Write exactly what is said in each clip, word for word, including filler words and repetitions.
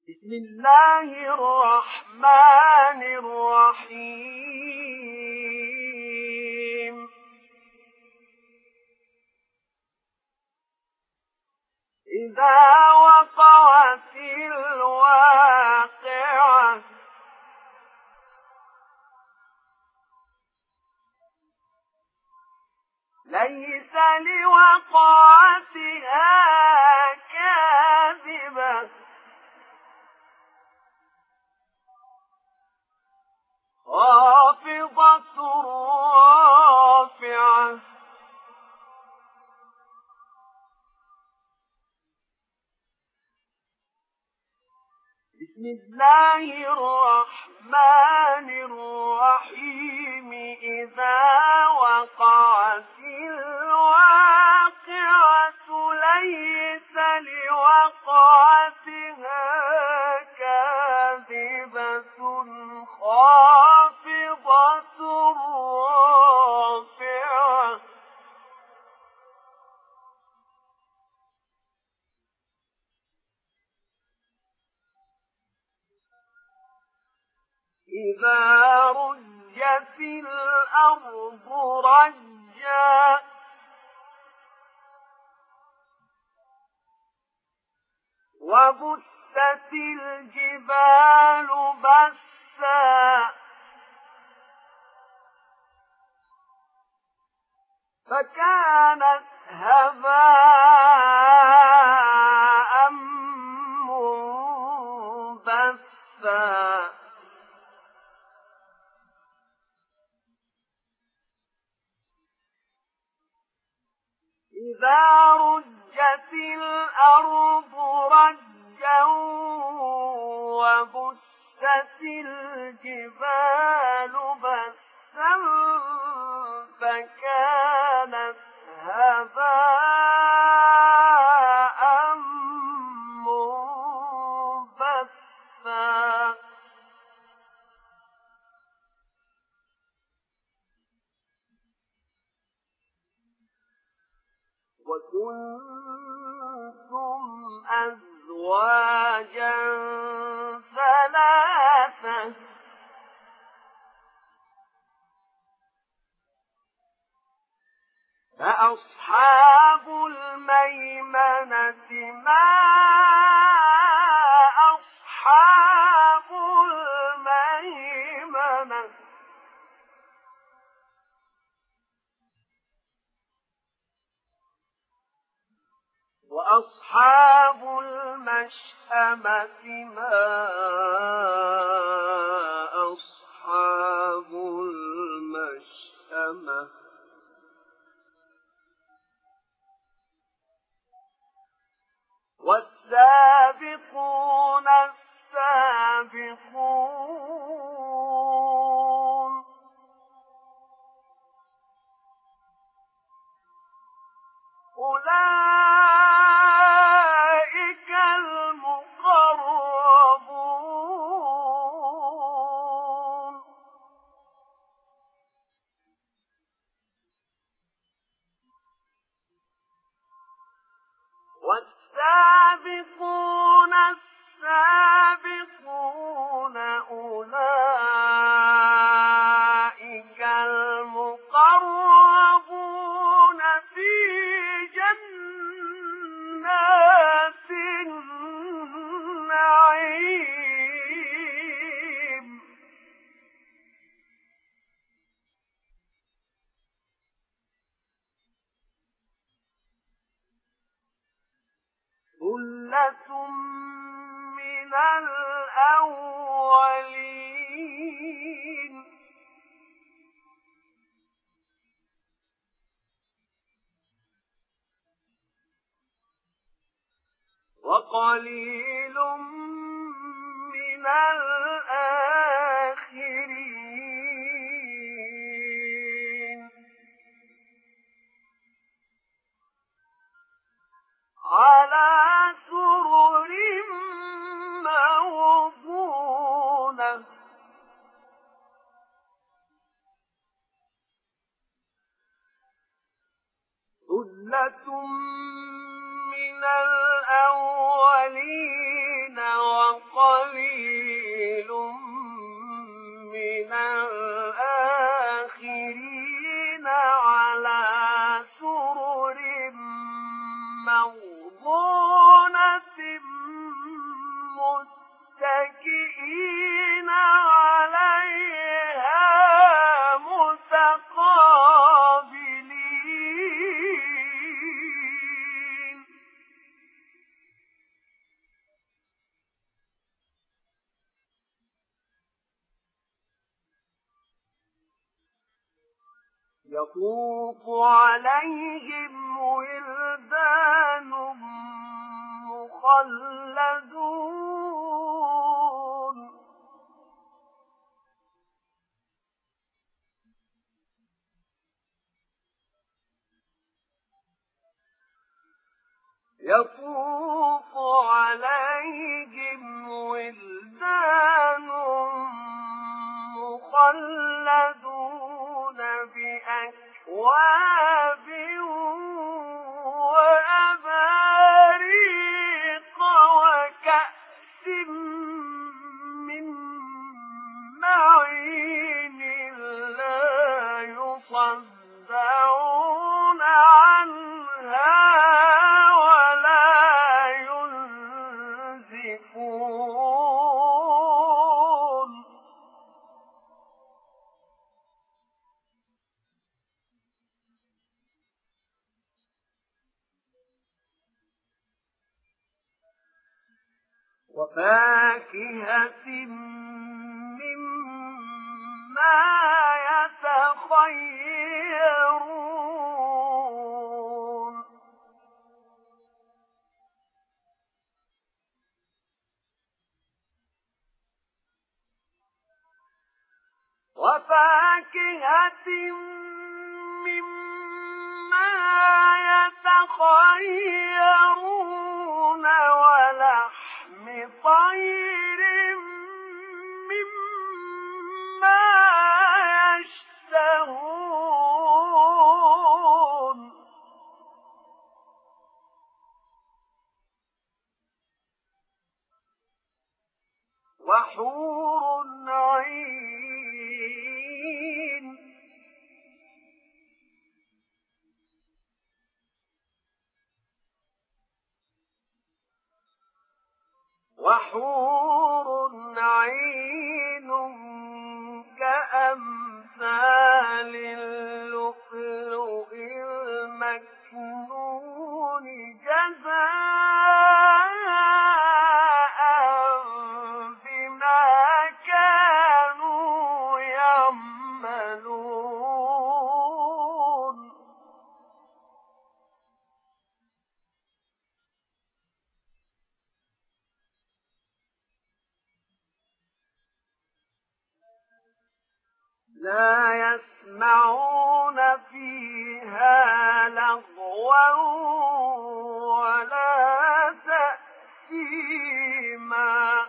بسم الله الرحمن الرحيم إذا وقعت الواقعة ليس لوقعتها كاذبة خافضة رافعة بسم الله الرحمن الرحيم إذا وقعت الواقعة ليس لوقعتها كاذبة خافضة رافعة إذا رجت الأرض رجا وبست الجبال بسا فكانت هباء منبثا إذا رجت الأرض رجا وبست الجبال بسا فكانت هباء منبثا وكنتم أزواجا ثلاثة فأصحاب الميمنة ما أصحاب الميمنة وأصحاب المشأمة ما أصحاب المشأمة والسابقون السابقون أولئك المقربون والسابقون السابقون أولئك المقربون في جنات النعيم ثلة من الأولين وقليل من الآخرين على سرر موضونة ثلة من الأولين وقليل يطوف عليهم ولدان مخلدون يطوف عليهم ولدان مخلدون بأكواب وأباريق وكأس من معين لا يصدعون عنها ولا ينزفون وفاكهة مما يتخيرون وفاكهة مما يتخيرون ولحم طير مما يشتهون وحور عين وحور عين كأمثال اللؤلؤ المكنون جزاء بما كانوا يعملون لا يسمعون فيها لغوا ولا تأثيما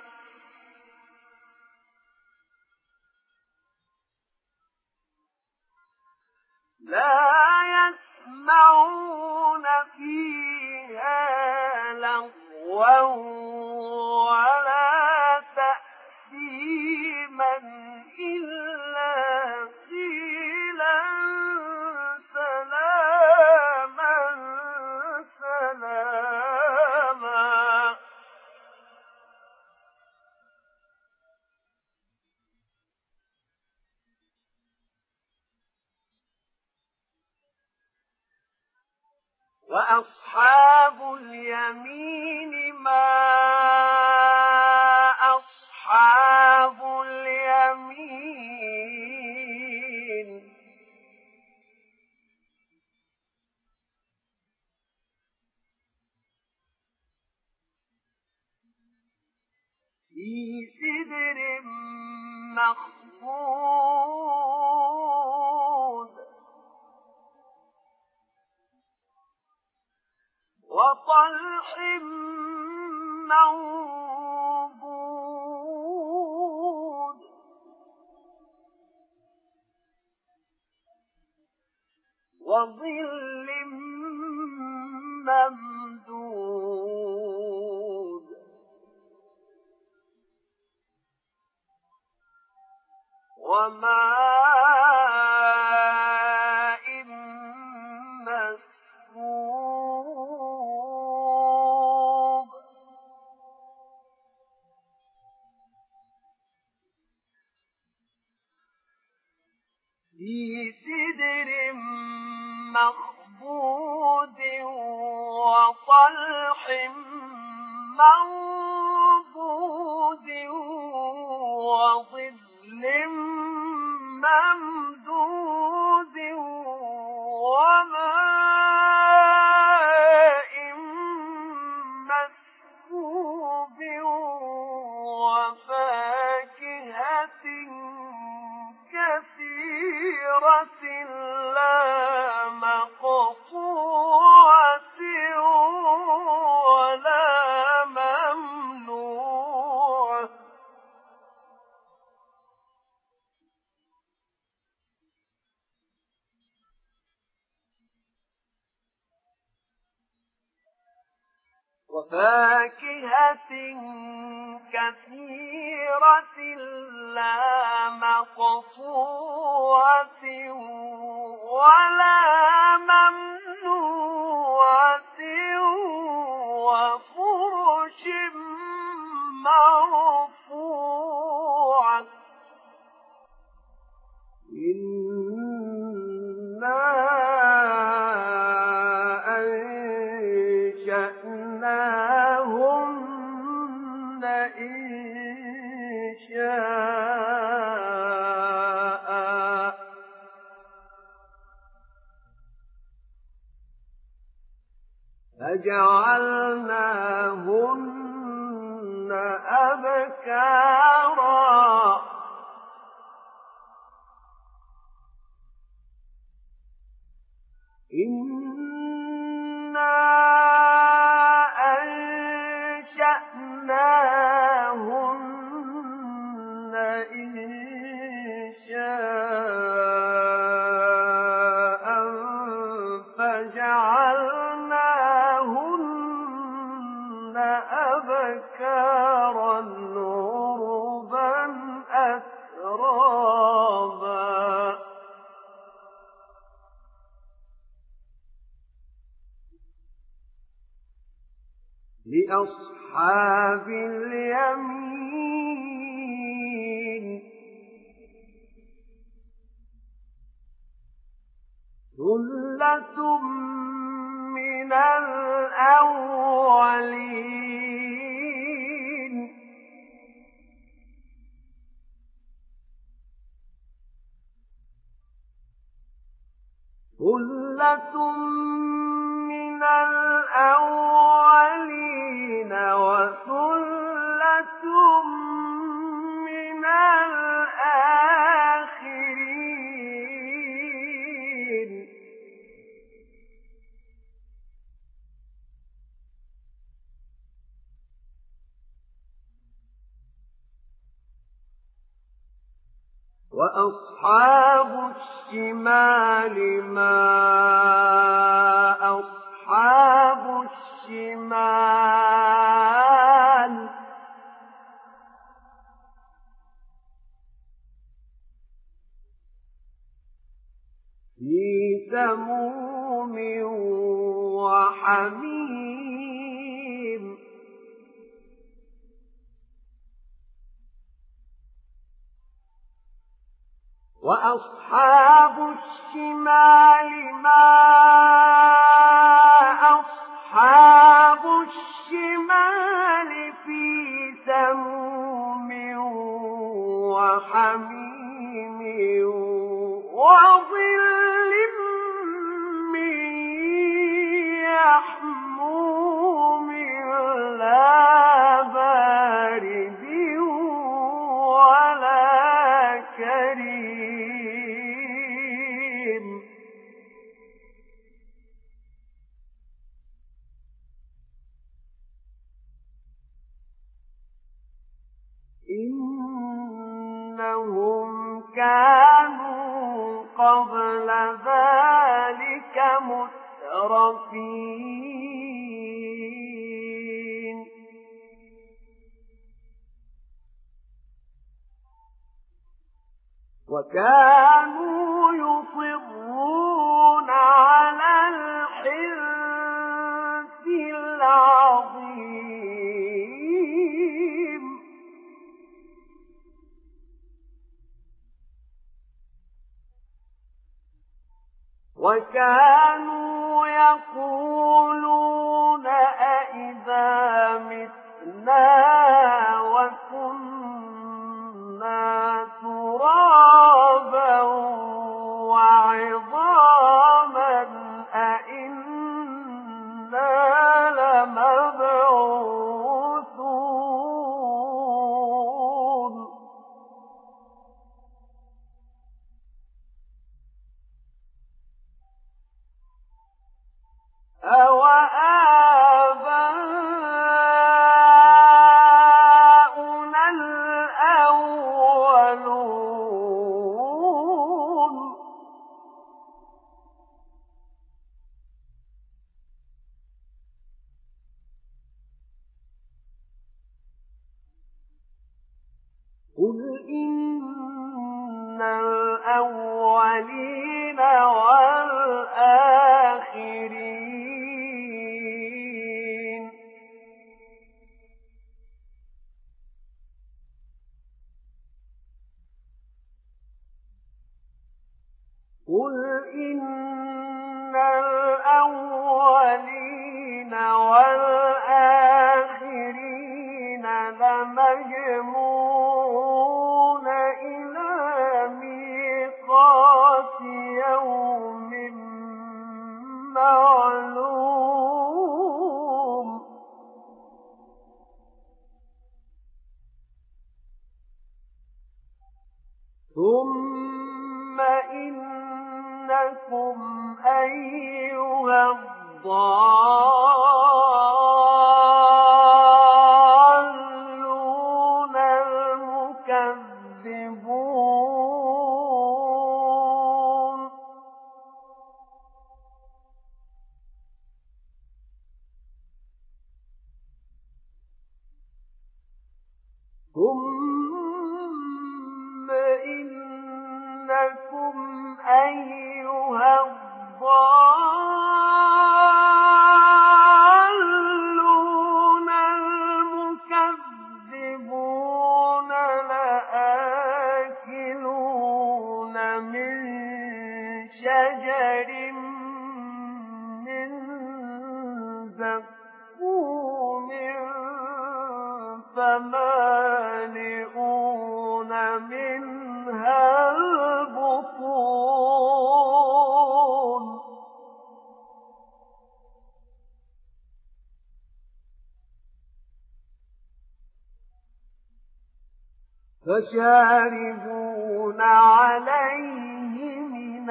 لا يسمعون فيها لغوا ولا تأثيما إلا قيلا سلاما سلاما وأصحاب اليمين ما أصحاب اليمين في سدر مخضود وطلح منضود وظل ممدود وماء مسكوب في سدر مخضود وطلح منضود وظل ممدود وفاكهة كثيرة لا مقطوعة ولا ممنوعة وفاكهة كثيرة لا مقطوعة ولا ممنوعة وفرش مرفوعة إنا أنشأناهن إنشاء فجعلناهن أبكارا إنا أنشأناهن إنشاء فجعلناهن أبكارا عربا أترابا لأصحاب اليمين ثلة من الأولين ثلة من الأولين وثلة من الآخرين وأصحاب الشمال ما أصحاب الشمال في سموم وحميم وأصحاب الشمال ما أصحاب الشمال في سموم وحميم وظل من يحموم لا بارد ولا كريم إنهم كانوا قبل ذلك مترفين وكانوا يصرون على الحنث العظيم وكانوا يقولون أئذا متنا وكنا ترابا وعظاما أئنا لمبعوثون الأولين والآخرين قل إن الأولين والآخرين لمجموعون إلى ميقات يوم معلوم ثم إنكم أيها الضالون المكذبون ثم إنكم أيها الضالون المكذبون لآكلون من شجر من زقوم فمالئون منها البطون فشاربون عليه من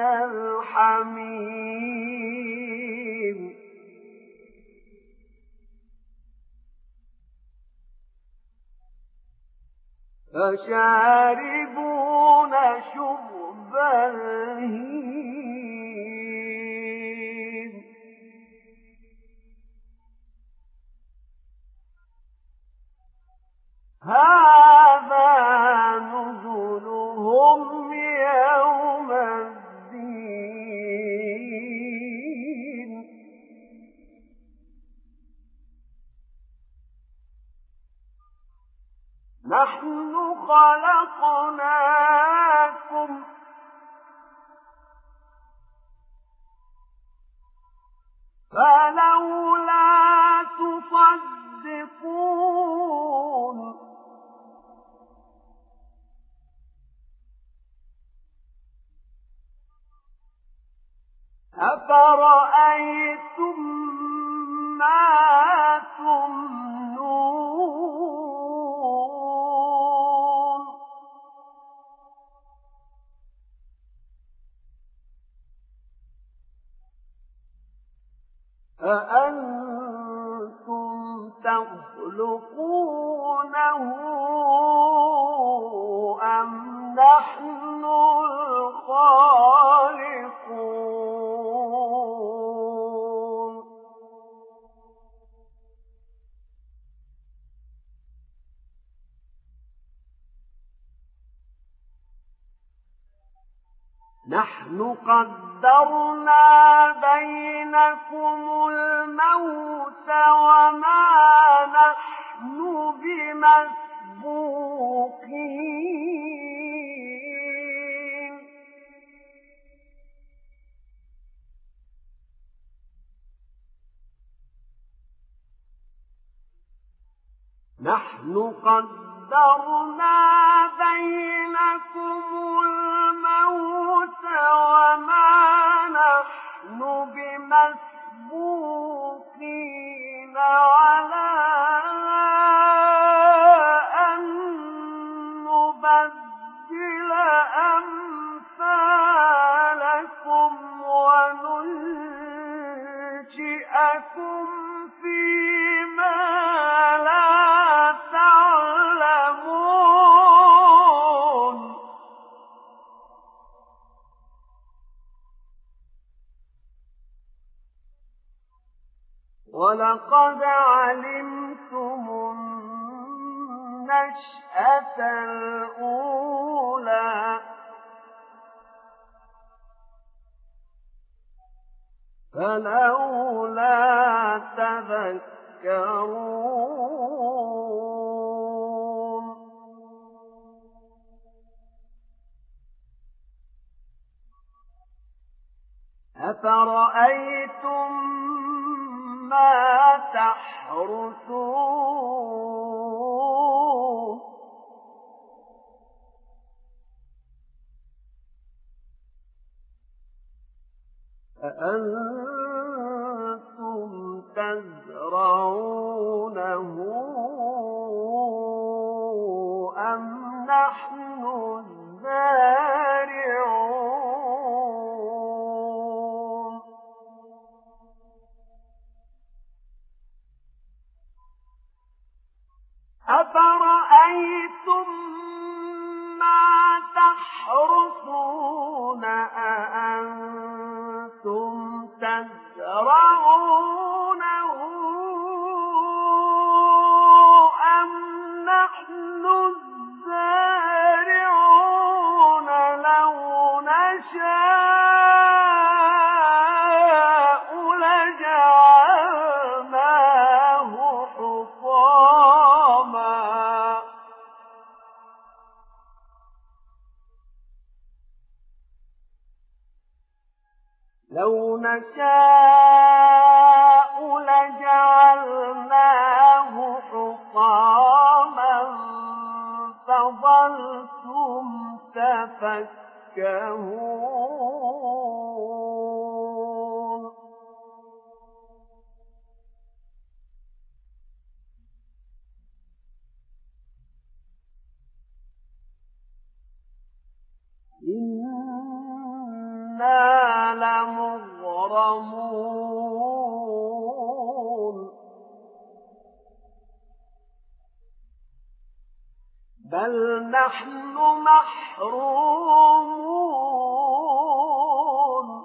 الحميم فشاربون شرب الهيم هذا نزلهم يوم الدين نحن خلقناكم فلولا تصدقون أفرأيتم ما تمنون أأنتم تخلقونه أم نحن الخالقون نحن قدرنا بينكم الموت وما نحن بمسبوقين نحن قدرنا بينكم الموت وما نحن بمسبوقين على أن نبدل أمثالكم وننشئكم فيما لا تعلمون ولقد علمتم النشأة الأولى فلولا تذكرون أفرأيتم ما تحرثون أأنتم تزرعونه أم نحن الزارعون أفرأيتم ما تحرثون أأنتم تزرعونه أم نحن الزارعون لو نشاء لجعلناه حطاما لو نشاء لجعلناه حطاما فظلتم تفكهون إنا لمغرمون بل نحن محرومون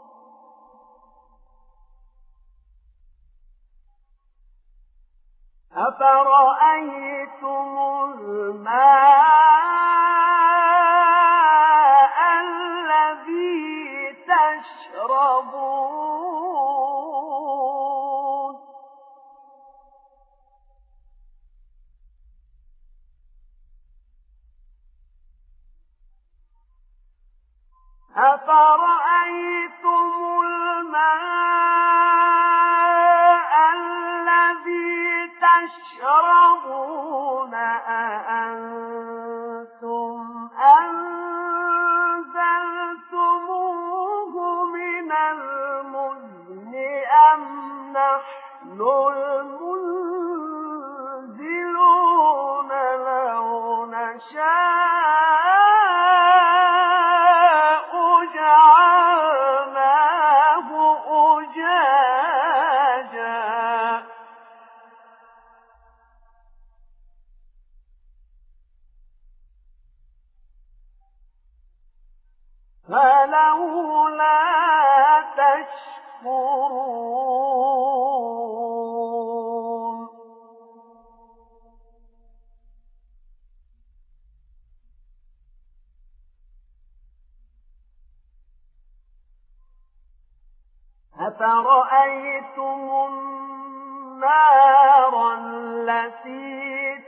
أفرأيتم الماء الذي تشربون أفرأيتم الماء الذي تشربون أأنتم أنزلتموه من المزن أم نحن المنزلون لو نشاء جعلناه أجاجا فلولا تشكرون أفرأيتم النار التي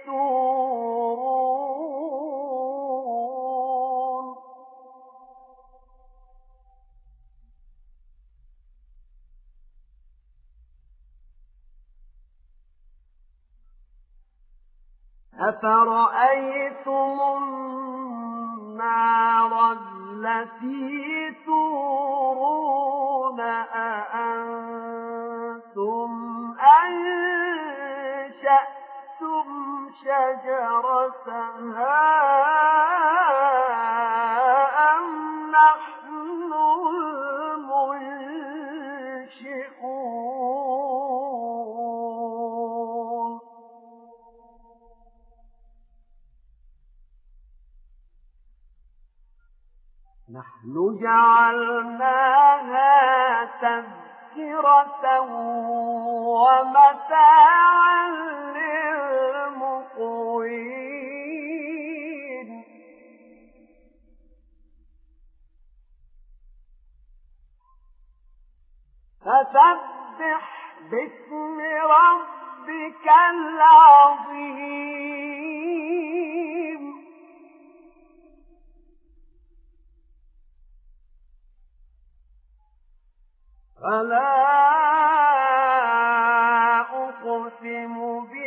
تورون أفرأيتم النار التي تورون أأنتم أنشأتم شجرتها أم نحن المنشئون نحن جعلناها تذكرة ومتاعا للمقوين فسبح باسم ربك العظيم فلا أقسم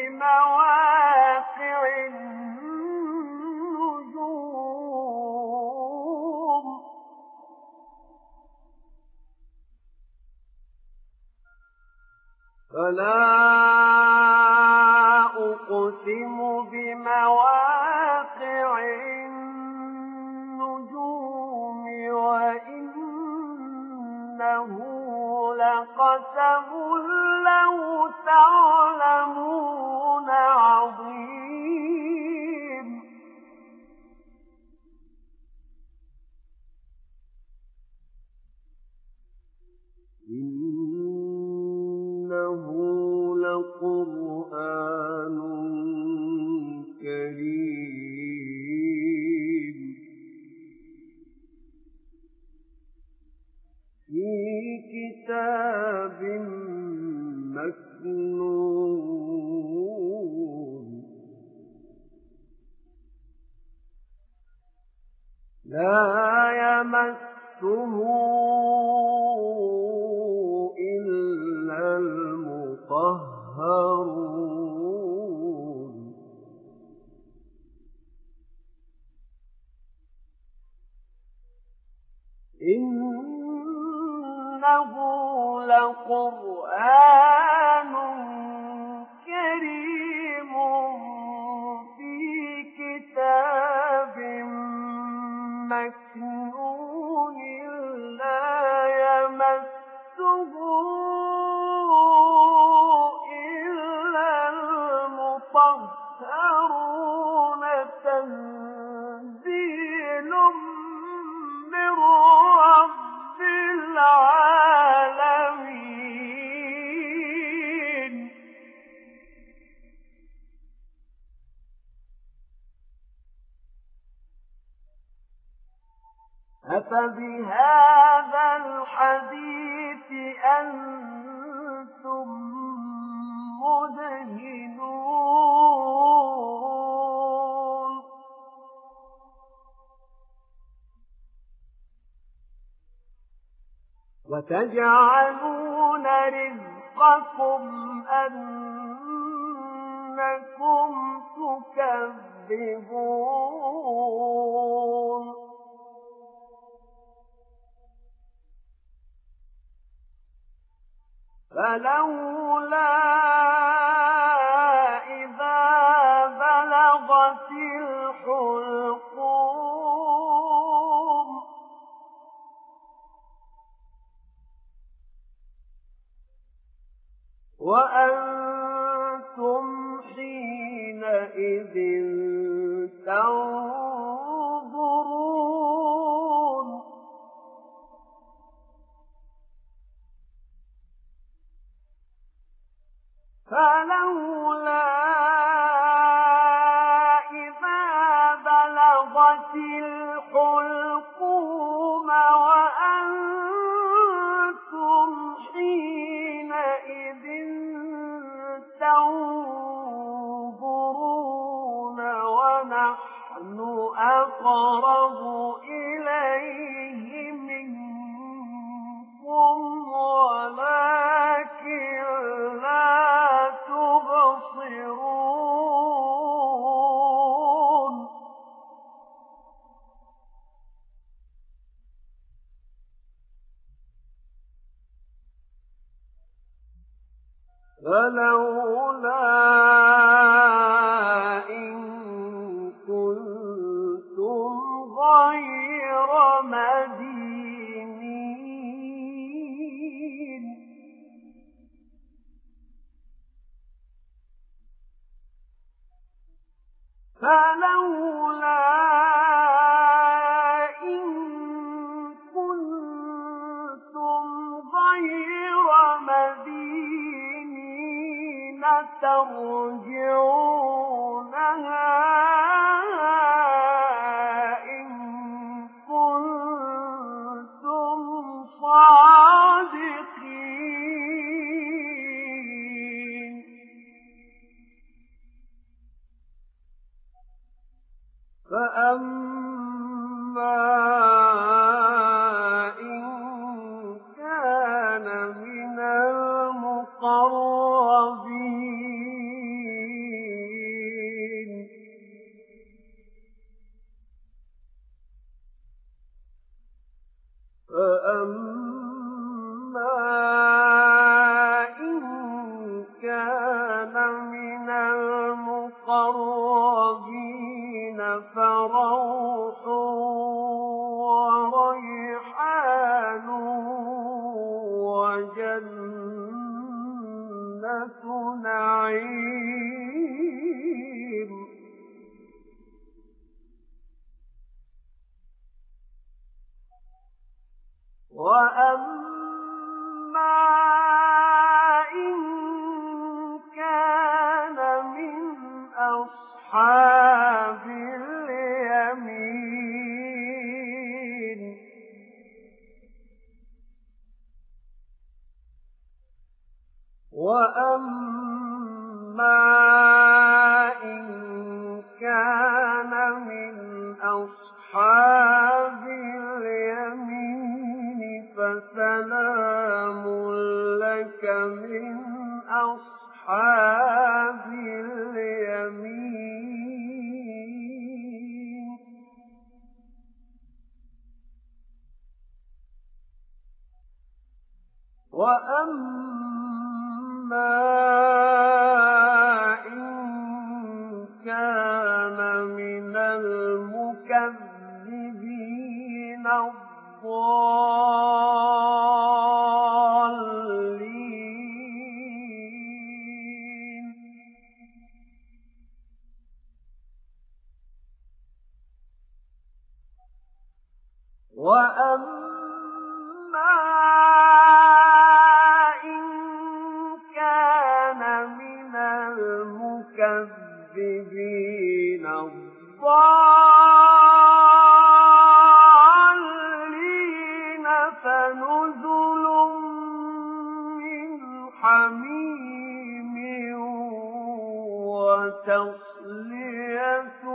بمواقع النجوم فلا أقسم بمواقع النجوم وإنه لقسم لو تعلمون عظيم إنه لقرآن كريم في كتاب مكنون لا يمسه إلا المطهرون إنه لقرآن كريم في كتاب مكنون لا يمسه إلا المطهرون تنزيل من رب العالمين أفبهذا الحديث أنتم مدهنون وتجعلون رزقكم أنكم تكذبون فلولا إذا بلغت الحلقوم وأنتم حينئذ تنظرون فلولا إذا بلغت الحلقوم وأنتم حينئذ تنظرون ونحن أقرب إليه منكم ولكن لا تبصرون فلولا إن كنتم غير مدينين فلولا إن كنتم غير مدينين ترجعونها إن كنتم صادقين فأما إن كان من المقربين فأما إن كان من المقربين فروح وريحان وجنة نعيم وأما إن كان من أصحاب اليمين وأما إن كان من أصحاب اليمين فسلام لك من أصحاب اليمين وأما إن كان من المكذبين الضالين وأما إن كان من المكذبين الضالين فنزل من حميم وتصلية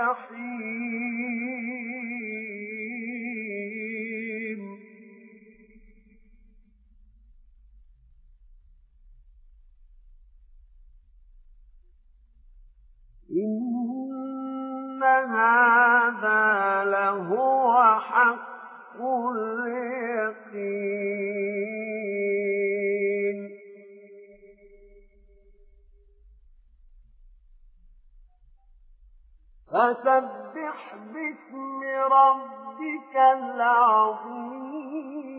جحيم إن هذا لهو حق اليقين فسبح باسم ربك العظيم